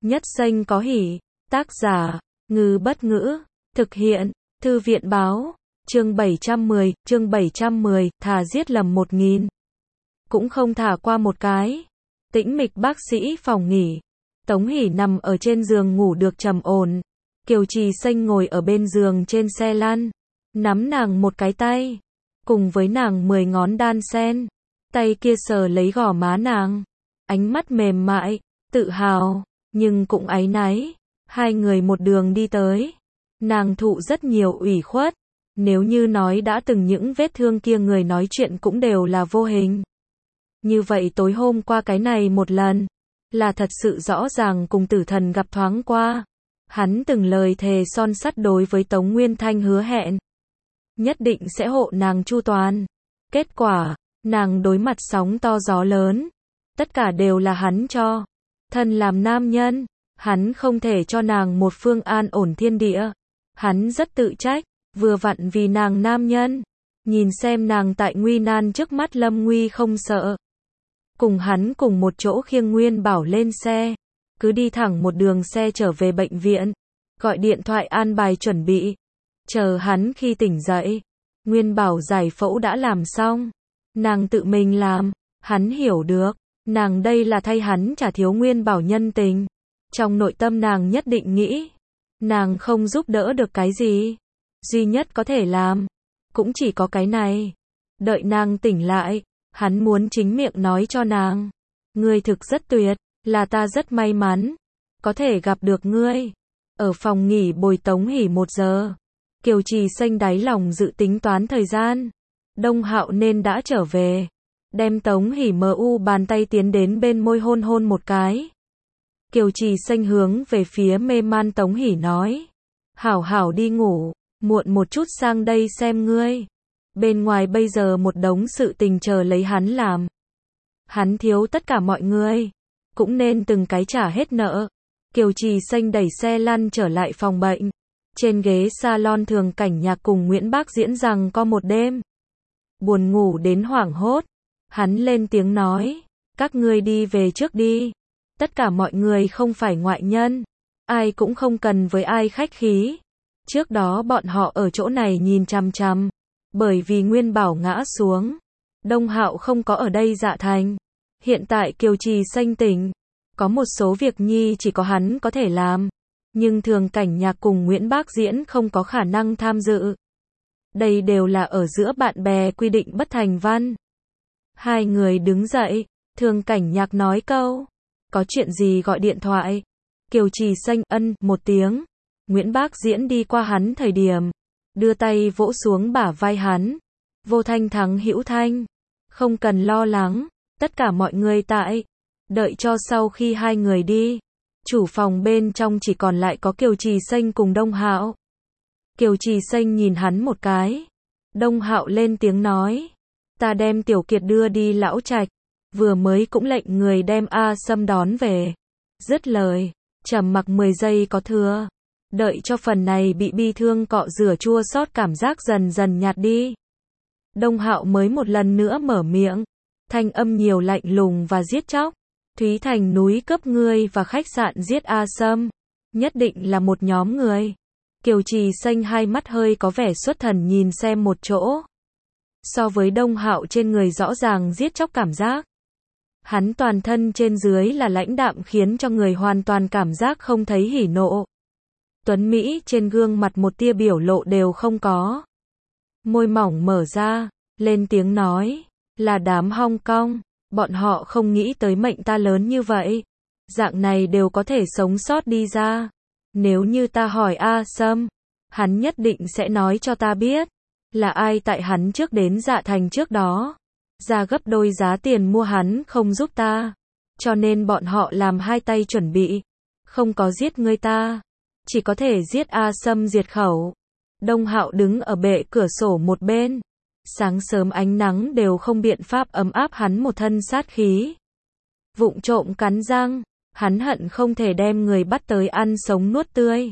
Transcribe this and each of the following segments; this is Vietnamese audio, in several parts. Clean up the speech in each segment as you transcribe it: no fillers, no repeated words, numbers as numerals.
Nhất xanh có hỉ. Tác giả, Ngư Bất Ngữ. Thực hiện, Thư viện Báo. Chương 710, thà giết lầm 1000. Cũng không thả qua một cái. Tĩnh mịch bác sĩ phòng nghỉ. Tống Hỷ nằm ở trên giường ngủ được trầm ổn. Kiều Trì Xanh ngồi ở bên giường trên xe lăn. Nắm nàng một cái tay. Cùng với nàng 10 ngón đan sen. Tay kia sờ lấy gò má nàng. Ánh mắt mềm mại, tự hào, nhưng cũng áy náy. Hai người một đường đi tới. Nàng thụ rất nhiều ủy khuất. Nếu như nói đã từng những vết thương kia người nói chuyện cũng đều là vô hình. Như vậy tối hôm qua cái này một lần, là thật sự rõ ràng cùng tử thần gặp thoáng qua. Hắn từng lời thề son sắt đối với Tống Nguyên Thanh hứa hẹn. Nhất định sẽ hộ nàng chu toàn. Kết quả, nàng đối mặt sóng to gió lớn. Tất cả đều là hắn cho. Thân làm nam nhân, hắn không thể cho nàng một phương an ổn thiên địa. Hắn rất tự trách, vừa vặn vì nàng nam nhân. Nhìn xem nàng tại nguy nan trước mắt lâm nguy không sợ. Cùng hắn cùng một chỗ khiêng Nguyên Bảo lên xe. Cứ đi thẳng một đường xe trở về bệnh viện. Gọi điện thoại an bài chuẩn bị. Chờ hắn khi tỉnh dậy. Nguyên Bảo giải phẫu đã làm xong. Nàng tự mình làm. Hắn hiểu được. Nàng đây là thay hắn trả thiếu Nguyên Bảo nhân tình. Trong nội tâm nàng nhất định nghĩ. Nàng không giúp đỡ được cái gì. Duy nhất có thể làm. Cũng chỉ có cái này. Đợi nàng tỉnh lại. Hắn muốn chính miệng nói cho nàng. Ngươi thực rất tuyệt. Là ta rất may mắn. Có thể gặp được ngươi. Ở phòng nghỉ bồi Tống Hỷ 1 giờ. Kiều Trì Xanh đáy lòng dự tính toán thời gian. Đông Hạo nên đã trở về. Đem Tống Hỷ bàn tay tiến đến bên môi hôn hôn một cái. Kiều Trì Xanh hướng về phía mê man Tống Hỷ nói. Hảo hảo đi ngủ. Muộn một chút sang đây xem ngươi. Bên ngoài bây giờ một đống sự tình chờ lấy hắn làm. Hắn thiếu tất cả mọi người. Cũng nên từng cái trả hết nợ. Kiều Trì Xanh đẩy xe lăn trở lại phòng bệnh. Trên ghế salon Thường Cảnh Nhạc cùng Nguyễn Bác Diễn rằng có một đêm. Buồn ngủ đến hoảng hốt. Hắn lên tiếng nói. Các ngươi đi về trước đi. Tất cả mọi người không phải ngoại nhân. Ai cũng không cần với ai khách khí. Trước đó bọn họ ở chỗ này nhìn chằm chằm. Bởi vì Nguyên Bảo ngã xuống. Đông Hạo không có ở đây dạ thành. Hiện tại Kiều Trì Xanh tỉnh. Có một số việc nhi chỉ có hắn có thể làm. Nhưng Thường Cảnh Nhạc cùng Nguyễn Bác Diễn không có khả năng tham dự. Đây đều là ở giữa bạn bè quy định bất thành văn. Hai người đứng dậy. Thường Cảnh Nhạc nói câu. Có chuyện gì gọi điện thoại. Kiều Trì Xanh ân một tiếng. Nguyễn Bác Diễn đi qua hắn thời điểm. Đưa tay vỗ xuống bả vai hắn. Vô Thanh thắng hữu thanh. Không cần lo lắng. Tất cả mọi người tại. Đợi cho sau khi hai người đi. Chủ phòng bên trong chỉ còn lại có Kiều Trì Xanh cùng Đông Hạo. Kiều Trì Xanh nhìn hắn một cái. Đông Hạo lên tiếng nói. Ta đem Tiểu Kiệt đưa đi lão trạch. Vừa mới cũng lệnh người đem A Sâm đón về. Dứt lời. Trầm mặc 10 giây có thừa. Đợi cho phần này bị bi thương cọ rửa chua xót cảm giác dần dần nhạt đi. Đông Hạo mới một lần nữa mở miệng. Thanh âm nhiều lạnh lùng và giết chóc. Thúy Thành núi cướp ngươi và khách sạn giết A Sâm. Nhất định là một nhóm người. Kiều Trì Xanh hai mắt hơi có vẻ xuất thần nhìn xem một chỗ. So với Đông Hạo trên người rõ ràng giết chóc cảm giác. Hắn toàn thân trên dưới là lãnh đạm khiến cho người hoàn toàn cảm giác không thấy hỉ nộ. Tuấn Mỹ trên gương mặt một tia biểu lộ đều không có. Môi mỏng mở ra, lên tiếng nói. Là đám Hong Kong. Bọn họ không nghĩ tới mệnh ta lớn như vậy. Dạng này đều có thể sống sót đi ra. Nếu như ta hỏi A Sâm, hắn nhất định sẽ nói cho ta biết. Là ai tại hắn trước đến dạ thành trước đó. Ra gấp đôi giá tiền mua hắn không giúp ta. Cho nên bọn họ làm hai tay chuẩn bị. Không có giết ngươi ta. Chỉ có thể giết A Sâm diệt khẩu. Đông Hạo đứng ở bệ cửa sổ một bên. Sáng sớm ánh nắng đều không biện pháp ấm áp hắn một thân sát khí. Vụng trộm cắn răng. Hắn hận không thể đem người bắt tới ăn sống nuốt tươi.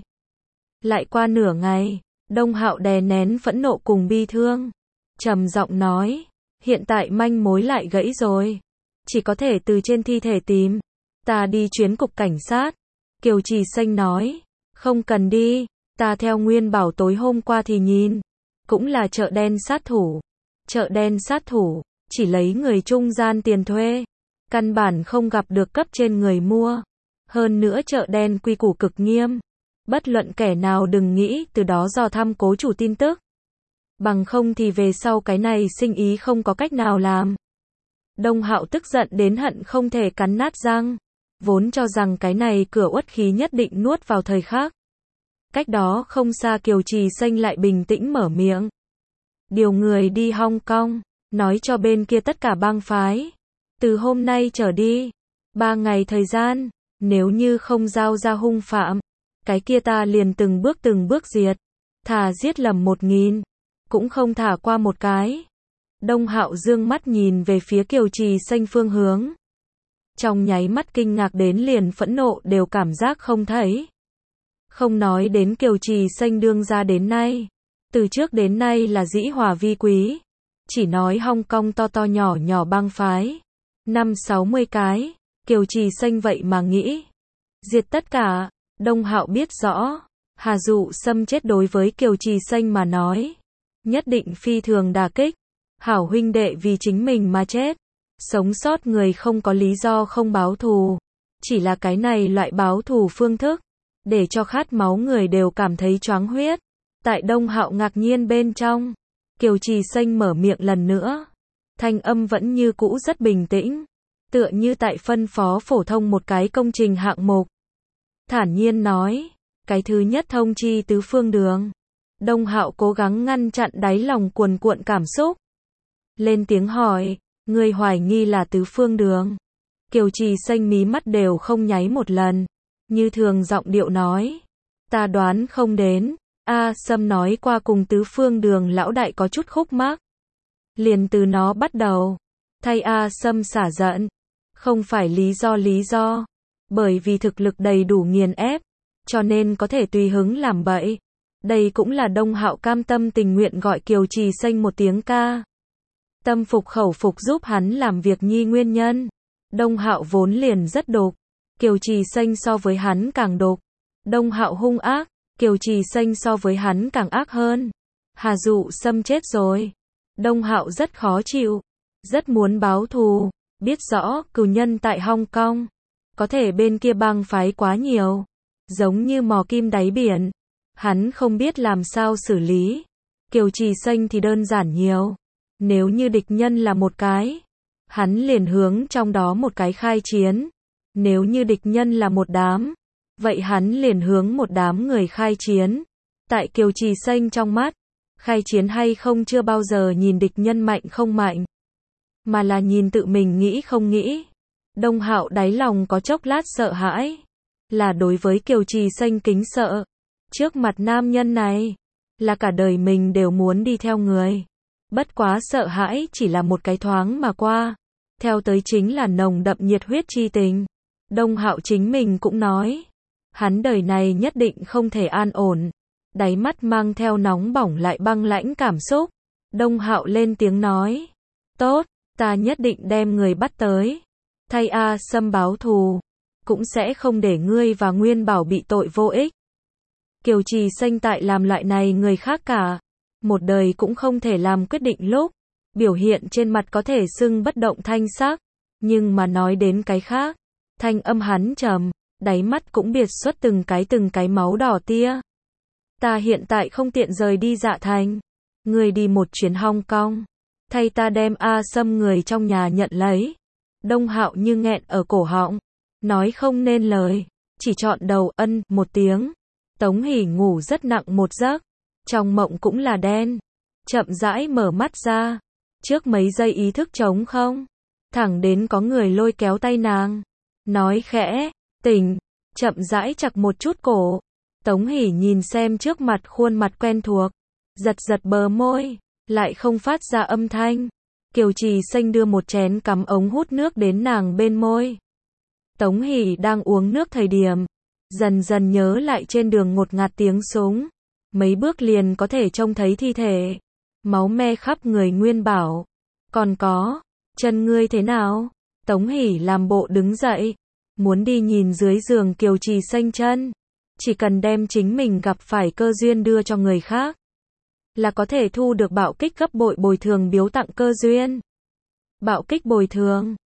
Lại qua nửa ngày. Đông Hạo đè nén phẫn nộ cùng bi thương. Trầm giọng nói. Hiện tại manh mối lại gãy rồi. Chỉ có thể từ trên thi thể tìm. Ta đi chuyến cục cảnh sát. Kiều Trì Xanh nói, không cần đi, ta theo Nguyên Bảo tối hôm qua thì nhìn, cũng là chợ đen sát thủ. Chợ đen sát thủ, chỉ lấy người trung gian tiền thuê, căn bản không gặp được cấp trên người mua. Hơn nữa chợ đen quy củ cực nghiêm, bất luận kẻ nào đừng nghĩ từ đó dò thăm cố chủ tin tức. Bằng không thì về sau cái này sinh ý không có cách nào làm. Đông Hạo tức giận đến hận không thể cắn nát răng, vốn cho rằng cái này cửa uất khí nhất định nuốt vào thời khắc. Cách đó không xa Kiều Trì Xanh lại bình tĩnh mở miệng. Điều người đi Hong Kong, nói cho bên kia tất cả bang phái. Từ hôm nay trở đi, 3 ngày thời gian, nếu như không giao ra hung phạm, cái kia ta liền từng bước diệt. Thà giết lầm 1000, cũng không thả qua một cái. Đông Hạo dương mắt nhìn về phía Kiều Trì Xanh phương hướng. Trong nháy mắt kinh ngạc đến liền phẫn nộ đều cảm giác không thấy. Không nói đến Kiều Trì Xanh đương ra đến nay. Từ trước đến nay là dĩ hòa vi quý. Chỉ nói Hong Kong to to nhỏ nhỏ bang phái. 50-60 cái. Kiều Trì Xanh vậy mà nghĩ. Diệt tất cả. Đông Hạo biết rõ. Hà Dụ Sâm chết đối với Kiều Trì Xanh mà nói. Nhất định phi thường đả kích. Hảo huynh đệ vì chính mình mà chết. Sống sót người không có lý do không báo thù. Chỉ là cái này loại báo thù phương thức. Để cho khát máu người đều cảm thấy choáng huyết. Tại Đông Hạo ngạc nhiên bên trong. Kiều Trì Xanh mở miệng lần nữa. Thanh âm vẫn như cũ rất bình tĩnh. Tựa như tại phân phó phổ thông một cái công trình hạng mục. Thản nhiên nói. Cái thứ nhất thông chi tứ phương đường. Đông Hạo cố gắng ngăn chặn đáy lòng cuồn cuộn cảm xúc. Lên tiếng hỏi. Người hoài nghi là tứ phương đường. Kiều Trì Xanh mí mắt đều không nháy một lần. Như thường giọng điệu nói. Ta đoán không đến. Sâm nói qua cùng tứ phương đường lão đại có chút khúc mắc. Liền từ nó bắt đầu. Thay Sâm xả giận. Không phải lý do. Bởi vì thực lực đầy đủ nghiền ép. Cho nên có thể tùy hứng làm bậy. Đây cũng là Đông Hạo cam tâm tình nguyện gọi Kiều Trì Xanh một tiếng ca. Tâm phục khẩu phục giúp hắn làm việc nhi nguyên nhân. Đông Hạo vốn liền rất độc. Kiều Trì Xanh so với hắn càng độc. Đông Hạo hung ác. Kiều Trì Xanh so với hắn càng ác hơn. Hà Dụ Sâm chết rồi. Đông Hạo rất khó chịu. Rất muốn báo thù. Biết rõ cừu nhân tại Hong Kong. Có thể bên kia bang phái quá nhiều. Giống như mò kim đáy biển. Hắn không biết làm sao xử lý. Kiều Trì Xanh thì đơn giản nhiều. Nếu như địch nhân là một cái, hắn liền hướng trong đó một cái khai chiến. Nếu như địch nhân là một đám, vậy hắn liền hướng một đám người khai chiến. Tại Kiều Trì Xanh trong mắt, khai chiến hay không chưa bao giờ nhìn địch nhân mạnh không mạnh, mà là nhìn tự mình nghĩ không nghĩ. Đông Hạo đáy lòng có chốc lát sợ hãi, là đối với Kiều Trì Xanh kính sợ. Trước mặt nam nhân này, là cả đời mình đều muốn đi theo người. Bất quá sợ hãi chỉ là một cái thoáng mà qua. Theo tới chính là nồng đậm nhiệt huyết chi tình. Đông Hạo chính mình cũng nói. Hắn đời này nhất định không thể an ổn. Đáy mắt mang theo nóng bỏng lại băng lãnh cảm xúc. Đông Hạo lên tiếng nói. Tốt, ta nhất định đem người bắt tới. Thay Sâm báo thù. Cũng sẽ không để ngươi và Nguyên Bảo bị tội vô ích. Kiều Trì Xanh tại làm loại này người khác cả. Một đời cũng không thể làm quyết định lúc. Biểu hiện trên mặt có thể xưng bất động thanh sắc. Nhưng mà nói đến cái khác. Thanh âm hắn trầm. Đáy mắt cũng biệt xuất từng cái máu đỏ tia. Ta hiện tại không tiện rời đi Dạ Thành. Người đi một chuyến Hong Kong. Thay ta đem Sâm người trong nhà nhận lấy. Đông Hạo như nghẹn ở cổ họng. Nói không nên lời. Chỉ chọn đầu ân một tiếng. Tống Hỷ ngủ rất nặng một giấc. Trong mộng cũng là đen. Chậm rãi mở mắt ra. Trước mấy giây ý thức trống không. Thẳng đến có người lôi kéo tay nàng. Nói khẽ, tỉnh. Chậm rãi chặt một chút cổ. Tống Hỷ nhìn xem trước mặt khuôn mặt quen thuộc. Giật giật bờ môi. Lại không phát ra âm thanh. Kiều Trì Xanh đưa một chén cắm ống hút nước đến nàng bên môi. Tống Hỷ đang uống nước thời điểm. Dần dần nhớ lại trên đường ngột ngạt tiếng súng. Mấy bước liền có thể trông thấy thi thể. Máu me khắp người Nguyên Bảo. Còn có, chân ngươi thế nào? Tống Hỷ làm bộ đứng dậy. Muốn đi nhìn dưới giường Kiều Trì xanh chân. Chỉ cần đem chính mình gặp phải cơ duyên đưa cho người khác, là có thể thu được bạo kích gấp bội bồi thường biếu tặng cơ duyên. Bạo kích bồi thường.